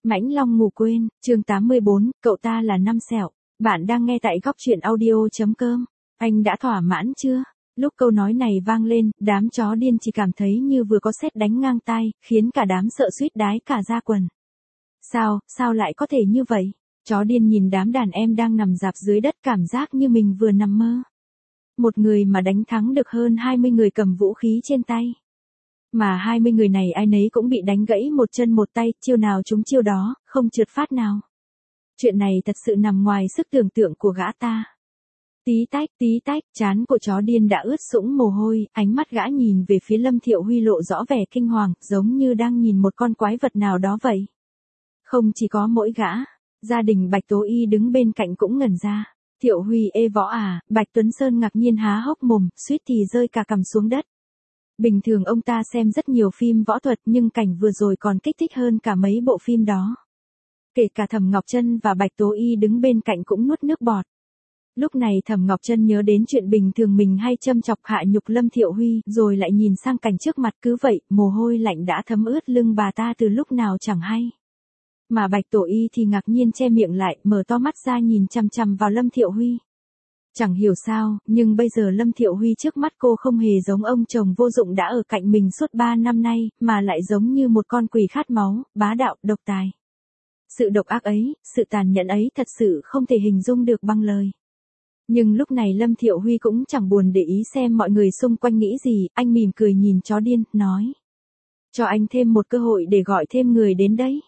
Mãnh Long ngủ quên, chương 84, cậu ta là năm sẹo. Bạn đang nghe tại góc truyện audio.com. Anh đã thỏa mãn chưa? Lúc câu nói này vang lên, đám chó điên chỉ cảm thấy như vừa có sét đánh ngang tai, khiến cả đám sợ suýt đái cả da quần. Sao lại có thể như vậy? Chó điên nhìn đám đàn em đang nằm rạp dưới đất cảm giác như mình vừa nằm mơ. Một người mà đánh thắng được hơn 20 người cầm vũ khí trên tay. Mà 20 người này ai nấy cũng bị đánh gãy một chân một tay, chiêu nào trúng chiêu đó, không trượt phát nào. Chuyện này thật sự nằm ngoài sức tưởng tượng của gã ta. Tí tách, trán của chó điên đã ướt sũng mồ hôi, ánh mắt gã nhìn về phía Lâm Thiệu Huy lộ rõ vẻ kinh hoàng, giống như đang nhìn một con quái vật nào đó vậy. Không chỉ có mỗi gã, gia đình Bạch Tố Y đứng bên cạnh cũng ngẩn ra. Thiệu Huy ê võ à, Bạch Tuấn Sơn ngạc nhiên há hốc mồm, suýt thì rơi cả cằm xuống đất. Bình thường ông ta xem rất nhiều phim võ thuật nhưng cảnh vừa rồi còn kích thích hơn cả mấy bộ phim đó. Kể cả Thẩm Ngọc Trân và Bạch Tố Y đứng bên cạnh cũng nuốt nước bọt. Lúc này Thẩm Ngọc Trân nhớ đến chuyện bình thường mình hay châm chọc hạ nhục Lâm Thiệu Huy, rồi lại nhìn sang cảnh trước mặt, cứ vậy, mồ hôi lạnh đã thấm ướt lưng bà ta từ lúc nào chẳng hay. Mà Bạch Tố Y thì ngạc nhiên che miệng lại, mở to mắt ra nhìn chằm chằm vào Lâm Thiệu Huy. Chẳng hiểu sao, nhưng bây giờ Lâm Thiệu Huy trước mắt cô không hề giống ông chồng vô dụng đã ở cạnh mình suốt 3 năm nay, mà lại giống như một con quỷ khát máu, bá đạo, độc tài. Sự độc ác ấy, sự tàn nhẫn ấy thật sự không thể hình dung được bằng lời. Nhưng lúc này Lâm Thiệu Huy cũng chẳng buồn để ý xem mọi người xung quanh nghĩ gì, anh mỉm cười nhìn chó điên, nói. Cho anh thêm một cơ hội để gọi thêm người đến đấy.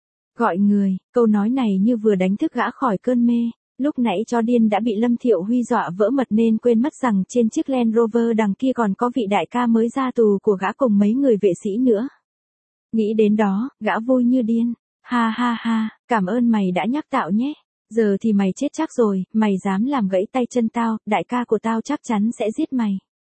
Gọi người, câu nói này như vừa đánh thức gã khỏi cơn mê. Lúc nãy chó điên đã bị Lâm Thiệu Huy dọa vỡ mật nên quên mất rằng trên chiếc Land Rover đằng kia còn có vị đại ca mới ra tù của gã cùng mấy người vệ sĩ nữa. Nghĩ đến đó, gã vui như điên. Ha, cảm ơn mày đã nhắc tao nhé. Giờ thì mày chết chắc rồi, mày dám làm gãy tay chân tao, đại ca của tao chắc chắn sẽ giết mày.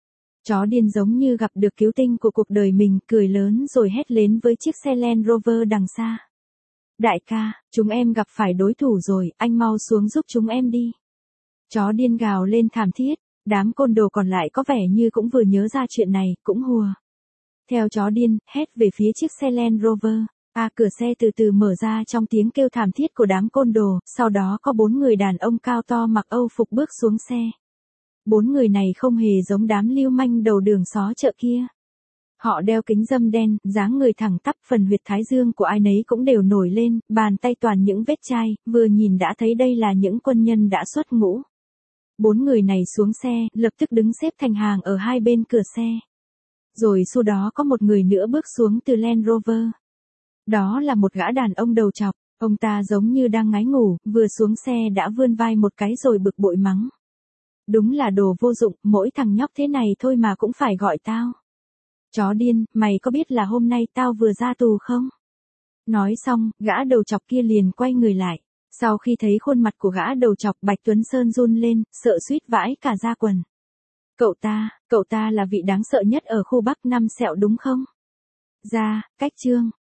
Chó điên giống như gặp được cứu tinh của cuộc đời mình, cười lớn rồi hét lên với chiếc xe Land Rover đằng xa. Đại ca, chúng em gặp phải đối thủ rồi, anh mau xuống giúp chúng em đi. Chó điên gào lên thảm thiết, đám côn đồ còn lại có vẻ như cũng vừa nhớ ra chuyện này, cũng hùa. Theo chó điên, hét về phía chiếc xe Land Rover. Cửa xe từ từ mở ra trong tiếng kêu thảm thiết của đám côn đồ, sau đó có 4 người đàn ông cao to mặc Âu phục bước xuống xe. 4 người này không hề giống đám lưu manh đầu đường xó chợ kia. Họ đeo kính râm đen, dáng người thẳng tắp, phần huyệt thái dương của ai nấy cũng đều nổi lên, bàn tay toàn những vết chai, vừa nhìn đã thấy đây là những quân nhân đã xuất ngũ. 4 người này xuống xe, lập tức đứng xếp thành hàng ở hai bên cửa xe. Rồi sau đó có một người nữa bước xuống từ Land Rover. Đó là một gã đàn ông đầu trọc, ông ta giống như đang ngái ngủ, vừa xuống xe đã vươn vai một cái rồi bực bội mắng. Đúng là đồ vô dụng, mỗi thằng nhóc thế này thôi mà cũng phải gọi tao. Chó điên, mày có biết là hôm nay tao vừa ra tù không? Nói xong, gã đầu chọc kia liền quay người lại. Sau khi thấy khuôn mặt của gã đầu chọc, Bạch Tuấn Sơn run lên, sợ suýt vãi cả da quần. Cậu ta là vị đáng sợ nhất ở khu Bắc Năm Sẹo đúng không? Cách chương.